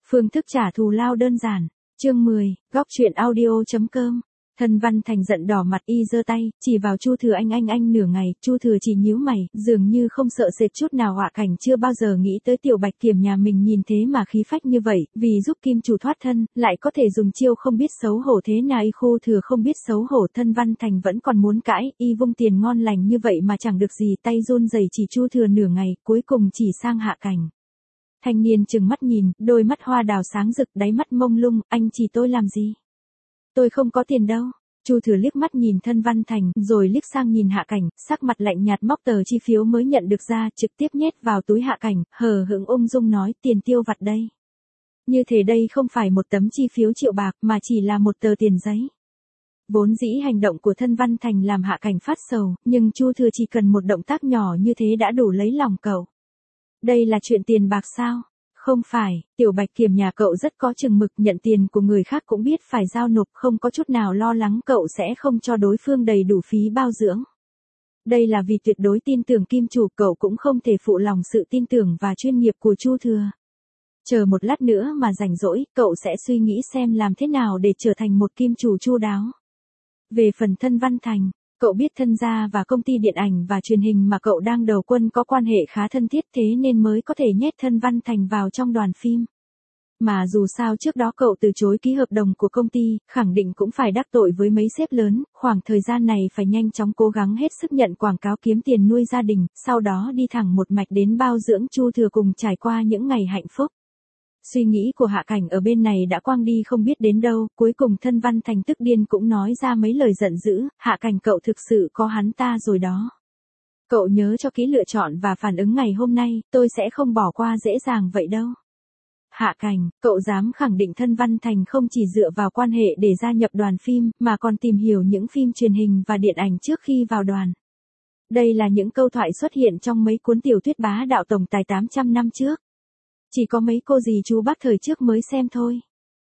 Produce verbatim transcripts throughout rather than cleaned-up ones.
Phương thức trả thù lao đơn giản. Chương mười, góc truyện audio chấm com. Thân Văn Thành giận đỏ mặt y giơ tay, chỉ vào Chu Thừa anh anh anh nửa ngày, Chu Thừa chỉ nhíu mày, dường như không sợ sệt chút nào. Họa Cảnh chưa bao giờ nghĩ tới Tiểu Bạch Kiểm nhà mình nhìn thế mà khí phách như vậy, vì giúp Kim chủ thoát thân, lại có thể dùng chiêu không biết xấu hổ thế nào. Y Chu Thừa không biết xấu hổ, Thân Văn Thành vẫn còn muốn cãi, y vung tiền ngon lành như vậy mà chẳng được gì, tay run rẩy chỉ Chu Thừa nửa ngày, cuối cùng chỉ sang Hạ Cảnh. Thanh niên trừng mắt nhìn, đôi mắt hoa đào sáng rực, đáy mắt mông lung, anh chỉ tôi làm gì? Tôi không có tiền đâu. Chu Thừa liếc mắt nhìn Thân Văn Thành, rồi liếc sang nhìn Hạ Cảnh, sắc mặt lạnh nhạt móc tờ chi phiếu mới nhận được ra, trực tiếp nhét vào túi Hạ Cảnh, hờ hững ung dung nói, tiền tiêu vặt đây. Như thế đây không phải một tấm chi phiếu triệu bạc, mà chỉ là một tờ tiền giấy. Vốn dĩ hành động của Thân Văn Thành làm Hạ Cảnh phát sầu, nhưng Chu Thừa chỉ cần một động tác nhỏ như thế đã đủ lấy lòng cậu. Đây là chuyện tiền bạc sao? Không phải, Tiểu Bạch Kiểm nhà cậu rất có chừng mực, nhận tiền của người khác cũng biết phải giao nộp, không có chút nào lo lắng cậu sẽ không cho đối phương đầy đủ phí bao dưỡng. Đây là vì tuyệt đối tin tưởng Kim chủ, cậu cũng không thể phụ lòng sự tin tưởng và chuyên nghiệp của Chu Thừa. Chờ một lát nữa mà rảnh rỗi, cậu sẽ suy nghĩ xem làm thế nào để trở thành một kim chủ chu đáo. Về phần Thân Văn Thành, cậu biết Thân gia và công ty điện ảnh và truyền hình mà cậu đang đầu quân có quan hệ khá thân thiết, thế nên mới có thể nhét Thân Văn Thành vào trong đoàn phim. Mà dù sao trước đó cậu từ chối ký hợp đồng của công ty, khẳng định cũng phải đắc tội với mấy sếp lớn, khoảng thời gian này phải nhanh chóng cố gắng hết sức nhận quảng cáo kiếm tiền nuôi gia đình, sau đó đi thẳng một mạch đến bao dưỡng Chu Thừa cùng trải qua những ngày hạnh phúc. Suy nghĩ của Hạ Cảnh ở bên này đã quang đi không biết đến đâu, cuối cùng Thân Văn Thành tức điên cũng nói ra mấy lời giận dữ, Hạ Cảnh cậu thực sự có hắn ta rồi đó. Cậu nhớ cho kỹ lựa chọn và phản ứng ngày hôm nay, tôi sẽ không bỏ qua dễ dàng vậy đâu. Hạ Cảnh, cậu dám khẳng định Thân Văn Thành không chỉ dựa vào quan hệ để gia nhập đoàn phim, mà còn tìm hiểu những phim truyền hình và điện ảnh trước khi vào đoàn. Đây là những câu thoại xuất hiện trong mấy cuốn tiểu thuyết bá đạo tổng tài tám trăm năm trước. Chỉ có mấy cô dì chú bác thời trước mới xem thôi.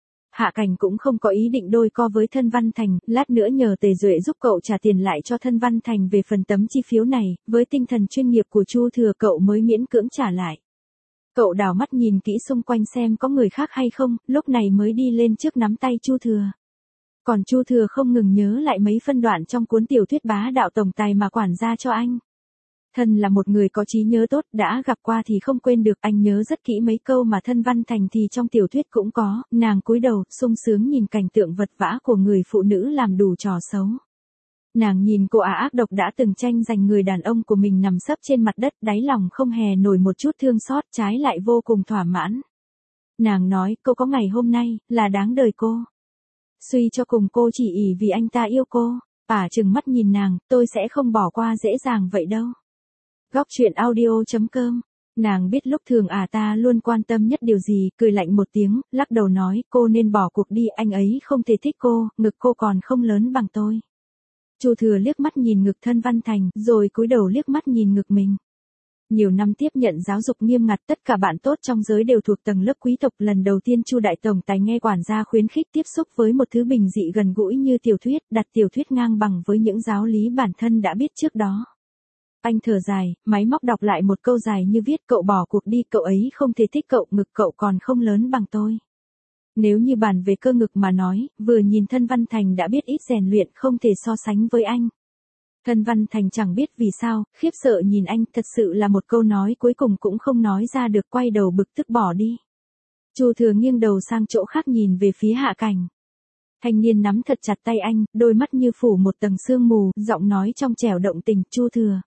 Hạ Cảnh cũng không có ý định đôi co với Thân Văn Thành, lát nữa nhờ Tề Duệ giúp cậu trả tiền lại cho Thân Văn Thành về phần tấm chi phiếu này, với tinh thần chuyên nghiệp của Chu Thừa cậu mới miễn cưỡng trả lại. Cậu đảo mắt nhìn kỹ xung quanh xem có người khác hay không, lúc này mới đi lên trước nắm tay Chu Thừa. Còn Chu Thừa không ngừng nhớ lại mấy phân đoạn trong cuốn tiểu thuyết bá đạo tổng tài mà quản gia cho anh. Thân là một người có trí nhớ tốt, đã gặp qua thì không quên được, anh nhớ rất kỹ mấy câu mà Thân Văn Thành thì trong tiểu thuyết cũng có, nàng cúi đầu, sung sướng nhìn cảnh tượng vật vã của người phụ nữ làm đủ trò xấu. Nàng nhìn cô ả ác độc đã từng tranh giành người đàn ông của mình nằm sấp trên mặt đất, đáy lòng không hề nổi một chút thương xót, trái lại vô cùng thỏa mãn. Nàng nói, cô có ngày hôm nay, là đáng đời cô. Suy cho cùng cô chỉ ỷ vì anh ta yêu cô, ả trừng mắt nhìn nàng, tôi sẽ không bỏ qua dễ dàng vậy đâu. Góc truyện audio chấm com. Nàng biết lúc thường ả ta luôn quan tâm nhất điều gì, cười lạnh một tiếng, lắc đầu nói, cô nên bỏ cuộc đi, anh ấy không thể thích cô, ngực cô còn không lớn bằng tôi. Chu Thừa liếc mắt nhìn ngực Thân Văn Thành, rồi cúi đầu liếc mắt nhìn ngực mình. Nhiều năm tiếp nhận giáo dục nghiêm ngặt, tất cả bạn tốt trong giới đều thuộc tầng lớp quý tộc, lần đầu tiên Chu đại tổng tài nghe quản gia khuyến khích tiếp xúc với một thứ bình dị gần gũi như tiểu thuyết, đặt tiểu thuyết ngang bằng với những giáo lý bản thân đã biết trước đó. Anh thở dài, máy móc đọc lại một câu dài như viết, cậu bỏ cuộc đi, cậu ấy không thể thích cậu, ngực cậu còn không lớn bằng tôi. Nếu như bàn về cơ ngực mà nói, vừa nhìn Thân Văn Thành đã biết ít rèn luyện, không thể so sánh với anh. Thân Văn Thành chẳng biết vì sao, khiếp sợ nhìn anh, thật sự là một câu nói cuối cùng cũng không nói ra được, quay đầu bực tức bỏ đi. Chu Thừa nghiêng đầu sang chỗ khác nhìn về phía Hạ Cảnh. Thanh niên nắm thật chặt tay anh, đôi mắt như phủ một tầng sương mù, giọng nói trong trẻo động tình, Chu Thừa.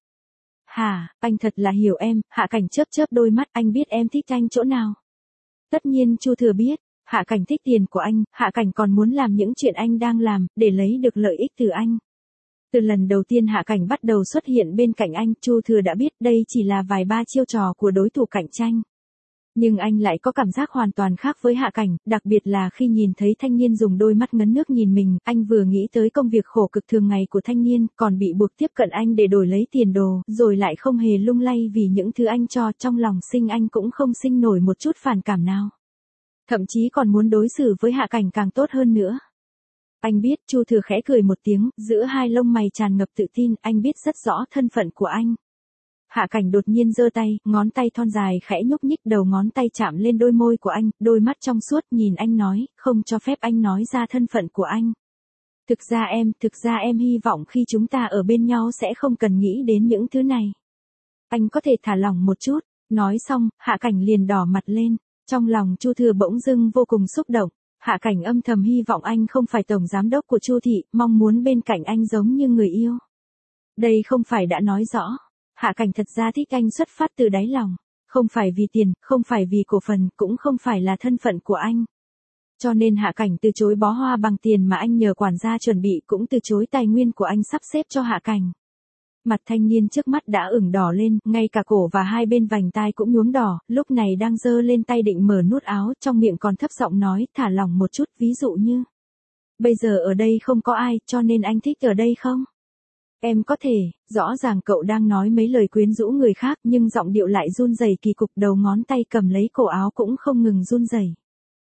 Hả, anh thật là hiểu em. Hạ Cảnh chớp chớp đôi mắt, anh biết em thích anh chỗ nào. Tất nhiên Chu Thừa biết, Hạ Cảnh thích tiền của anh, Hạ Cảnh còn muốn làm những chuyện anh đang làm, để lấy được lợi ích từ anh. Từ lần đầu tiên Hạ Cảnh bắt đầu xuất hiện bên cạnh anh, Chu Thừa đã biết đây chỉ là vài ba chiêu trò của đối thủ cạnh tranh. Nhưng anh lại có cảm giác hoàn toàn khác với Hạ Cảnh, đặc biệt là khi nhìn thấy thanh niên dùng đôi mắt ngấn nước nhìn mình, anh vừa nghĩ tới công việc khổ cực thường ngày của thanh niên, còn bị buộc tiếp cận anh để đổi lấy tiền đồ, rồi lại không hề lung lay vì những thứ anh cho, trong lòng sinh anh cũng không sinh nổi một chút phản cảm nào. Thậm chí còn muốn đối xử với Hạ Cảnh càng tốt hơn nữa. Anh biết, Chu Thừa khẽ cười một tiếng, giữa hai lông mày tràn ngập tự tin, anh biết rất rõ thân phận của anh. Hạ Cảnh đột nhiên giơ tay, ngón tay thon dài khẽ nhúc nhích, đầu ngón tay chạm lên đôi môi của anh, đôi mắt trong suốt nhìn anh nói, không cho phép anh nói ra thân phận của anh. Thực ra em, thực ra em hy vọng khi chúng ta ở bên nhau sẽ không cần nghĩ đến những thứ này. Anh có thể thả lỏng một chút. Nói xong, Hạ Cảnh liền đỏ mặt lên. Trong lòng Chu Thừa bỗng dưng vô cùng xúc động. Hạ Cảnh âm thầm hy vọng anh không phải tổng giám đốc của Chu thị, mong muốn bên cạnh anh giống như người yêu. Đây không phải đã nói rõ. Hạ Cảnh thật ra thích anh xuất phát từ đáy lòng. Không phải vì tiền, không phải vì cổ phần, cũng không phải là thân phận của anh. Cho nên Hạ Cảnh từ chối bó hoa bằng tiền mà anh nhờ quản gia chuẩn bị, cũng từ chối tài nguyên của anh sắp xếp cho Hạ Cảnh. Mặt thanh niên trước mắt đã ửng đỏ lên, ngay cả cổ và hai bên vành tai cũng nhuốm đỏ, lúc này đang giơ lên tay định mở nút áo, trong miệng còn thấp giọng nói, thả lỏng một chút, ví dụ như. Bây giờ ở đây không có ai, cho nên anh thích ở đây không? Em có thể, rõ ràng cậu đang nói mấy lời quyến rũ người khác, nhưng giọng điệu lại run rẩy kỳ cục, đầu ngón tay cầm lấy cổ áo cũng không ngừng run rẩy.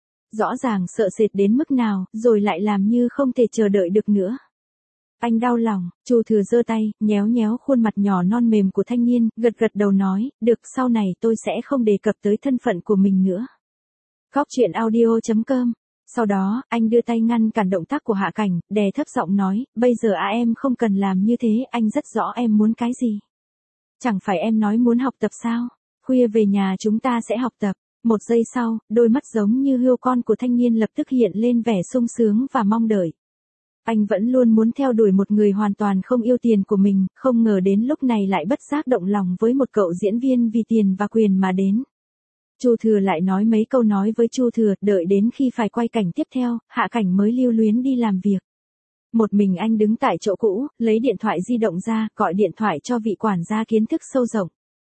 Rõ ràng sợ sệt đến mức nào, rồi lại làm như không thể chờ đợi được nữa. Anh đau lòng, Chu Thừa giơ tay, nhéo nhéo khuôn mặt nhỏ non mềm của thanh niên, gật gật đầu nói, được, sau này tôi sẽ không đề cập tới thân phận của mình nữa. Góc truyện audio chấm com. Sau đó, anh đưa tay ngăn cản động tác của Hạ Cảnh, đè thấp giọng nói, bây giờ à em không cần làm như thế, anh rất rõ em muốn cái gì. Chẳng phải em nói muốn học tập sao? Khuya về nhà chúng ta sẽ học tập. Một giây sau, đôi mắt giống như hươu con của thanh niên lập tức hiện lên vẻ sung sướng và mong đợi. Anh vẫn luôn muốn theo đuổi một người hoàn toàn không yêu tiền của mình, không ngờ đến lúc này lại bất giác động lòng với một cậu diễn viên vì tiền và quyền mà đến. Chu Thừa lại nói mấy câu nói với Chu Thừa, đợi đến khi phải quay cảnh tiếp theo, Hạ Cảnh mới lưu luyến đi làm việc. Một mình anh đứng tại chỗ cũ, lấy điện thoại di động ra, gọi điện thoại cho vị quản gia kiến thức sâu rộng.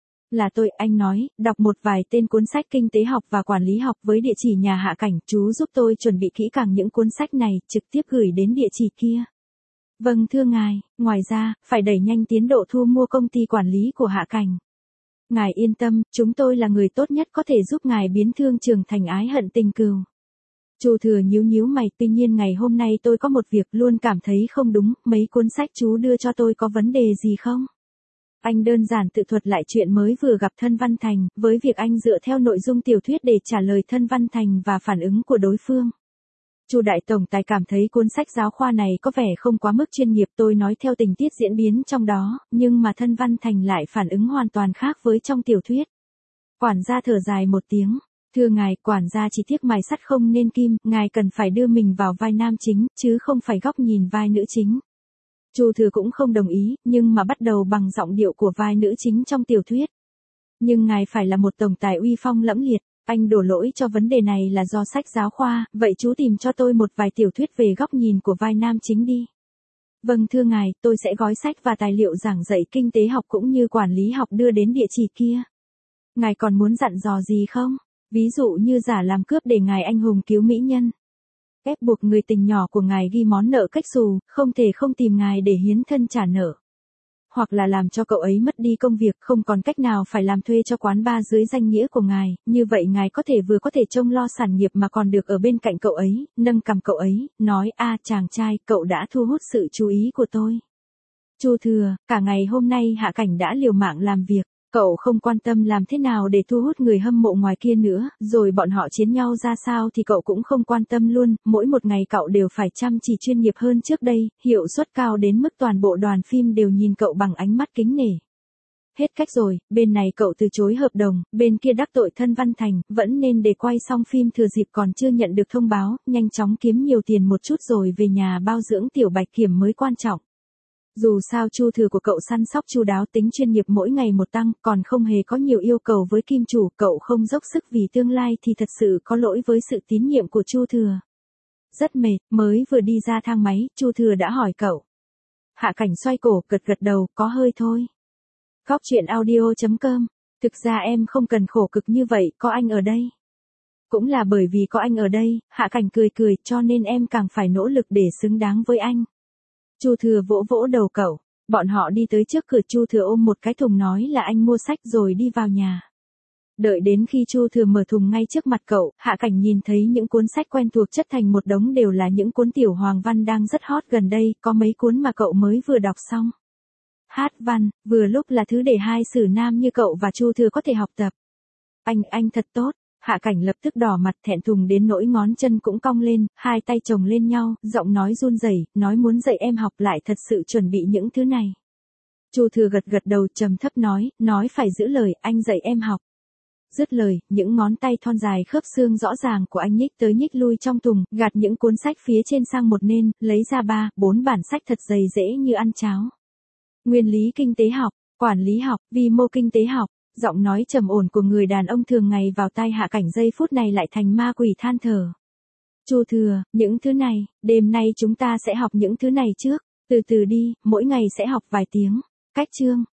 Là tôi, anh nói, đọc một vài tên cuốn sách kinh tế học và quản lý học với địa chỉ nhà Hạ Cảnh, chú giúp tôi chuẩn bị kỹ càng những cuốn sách này, trực tiếp gửi đến địa chỉ kia. Vâng thưa ngài, ngoài ra, phải đẩy nhanh tiến độ thu mua công ty quản lý của Hạ Cảnh. Ngài yên tâm, chúng tôi là người tốt nhất có thể giúp ngài biến thương trường thành ái hận tình cừu. Chu Thừa nhíu nhíu mày, tuy nhiên ngày hôm nay tôi có một việc luôn cảm thấy không đúng, mấy cuốn sách chú đưa cho tôi có vấn đề gì không? Anh đơn giản tự thuật lại chuyện mới vừa gặp Thân Văn Thành, với việc anh dựa theo nội dung tiểu thuyết để trả lời Thân Văn Thành và phản ứng của đối phương. Chu đại tổng tài cảm thấy cuốn sách giáo khoa này có vẻ không quá mức chuyên nghiệp, tôi nói theo tình tiết diễn biến trong đó, nhưng mà Thân Văn Thành lại phản ứng hoàn toàn khác với trong tiểu thuyết. Quản gia thở dài một tiếng, thưa ngài, quản gia chỉ tiếc mài sắt không nên kim, ngài cần phải đưa mình vào vai nam chính, chứ không phải góc nhìn vai nữ chính. Chu Thừa cũng không đồng ý, nhưng mà bắt đầu bằng giọng điệu của vai nữ chính trong tiểu thuyết. Nhưng ngài phải là một tổng tài uy phong lẫm liệt, anh đổ lỗi cho vấn đề này là do sách giáo khoa, vậy chú tìm cho tôi một vài tiểu thuyết về góc nhìn của vai nam chính đi. Vâng thưa ngài, tôi sẽ gói sách và tài liệu giảng dạy kinh tế học cũng như quản lý học đưa đến địa chỉ kia. Ngài còn muốn dặn dò gì không? Ví dụ như giả làm cướp để ngài anh hùng cứu mỹ nhân. Ép buộc người tình nhỏ của ngài ghi món nợ cách xù, không thể không tìm ngài để hiến thân trả nợ. Hoặc là làm cho cậu ấy mất đi công việc, không còn cách nào phải làm thuê cho quán bar dưới danh nghĩa của ngài, như vậy ngài có thể vừa có thể trông lo sản nghiệp mà còn được ở bên cạnh cậu ấy, nâng cầm cậu ấy, nói a chàng trai, cậu đã thu hút sự chú ý của tôi. Chu Thừa, cả ngày hôm nay Hạ Cảnh đã liều mạng làm việc. Cậu không quan tâm làm thế nào để thu hút người hâm mộ ngoài kia nữa, rồi bọn họ chiến nhau ra sao thì cậu cũng không quan tâm luôn, mỗi một ngày cậu đều phải chăm chỉ chuyên nghiệp hơn trước đây, hiệu suất cao đến mức toàn bộ đoàn phim đều nhìn cậu bằng ánh mắt kính nể. Hết cách rồi, bên này cậu từ chối hợp đồng, bên kia đắc tội Thân Văn Thành, vẫn nên để quay xong phim thừa dịp còn chưa nhận được thông báo, nhanh chóng kiếm nhiều tiền một chút rồi về nhà bao dưỡng tiểu bạch kiểm mới quan trọng. Dù sao Chu Thừa của cậu săn sóc chu đáo, tính chuyên nghiệp mỗi ngày một tăng, còn không hề có nhiều yêu cầu với kim chủ, cậu không dốc sức vì tương lai thì thật sự có lỗi với sự tín nhiệm của Chu Thừa. Rất mệt, mới vừa đi ra thang máy, Chu Thừa đã hỏi cậu. Hạ Cảnh xoay cổ, gật gật đầu, có hơi thôi. Góc truyện audio chấm com. Thực ra em không cần khổ cực như vậy, có anh ở đây. Cũng là bởi vì có anh ở đây, Hạ Cảnh cười cười, cho nên em càng phải nỗ lực để xứng đáng với anh. Chu Thừa vỗ vỗ đầu cậu, bọn họ đi tới trước cửa, Chu Thừa ôm một cái thùng nói là anh mua sách rồi đi vào nhà. Đợi đến khi Chu Thừa mở thùng ngay trước mặt cậu, Hạ Cảnh nhìn thấy những cuốn sách quen thuộc chất thành một đống đều là những cuốn tiểu hoàng văn đang rất hot gần đây, có mấy cuốn mà cậu mới vừa đọc xong. Hát văn, vừa lúc là thứ để hai sử nam như cậu và Chu Thừa có thể học tập. Anh, anh thật tốt. Hạ Cảnh lập tức đỏ mặt thẹn thùng đến nỗi ngón chân cũng cong lên, hai tay chồng lên nhau, giọng nói run rẩy, nói muốn dạy em học lại thật sự chuẩn bị những thứ này. Chu Thừa gật gật đầu trầm thấp nói, nói phải giữ lời, anh dạy em học. Dứt lời, những ngón tay thon dài khớp xương rõ ràng của anh nhích tới nhích lui trong thùng, gạt những cuốn sách phía trên sang một bên, lấy ra ba, bốn bản sách thật dày dễ như ăn cháo. Nguyên lý kinh tế học, quản lý học, vi mô kinh tế học. Giọng nói trầm ổn của người đàn ông thường ngày vào tai Hạ Cảnh giây phút này lại thành ma quỷ than thở. Chu Thừa, những thứ này, đêm nay chúng ta sẽ học những thứ này trước, từ từ đi, mỗi ngày sẽ học vài tiếng. Cách chương.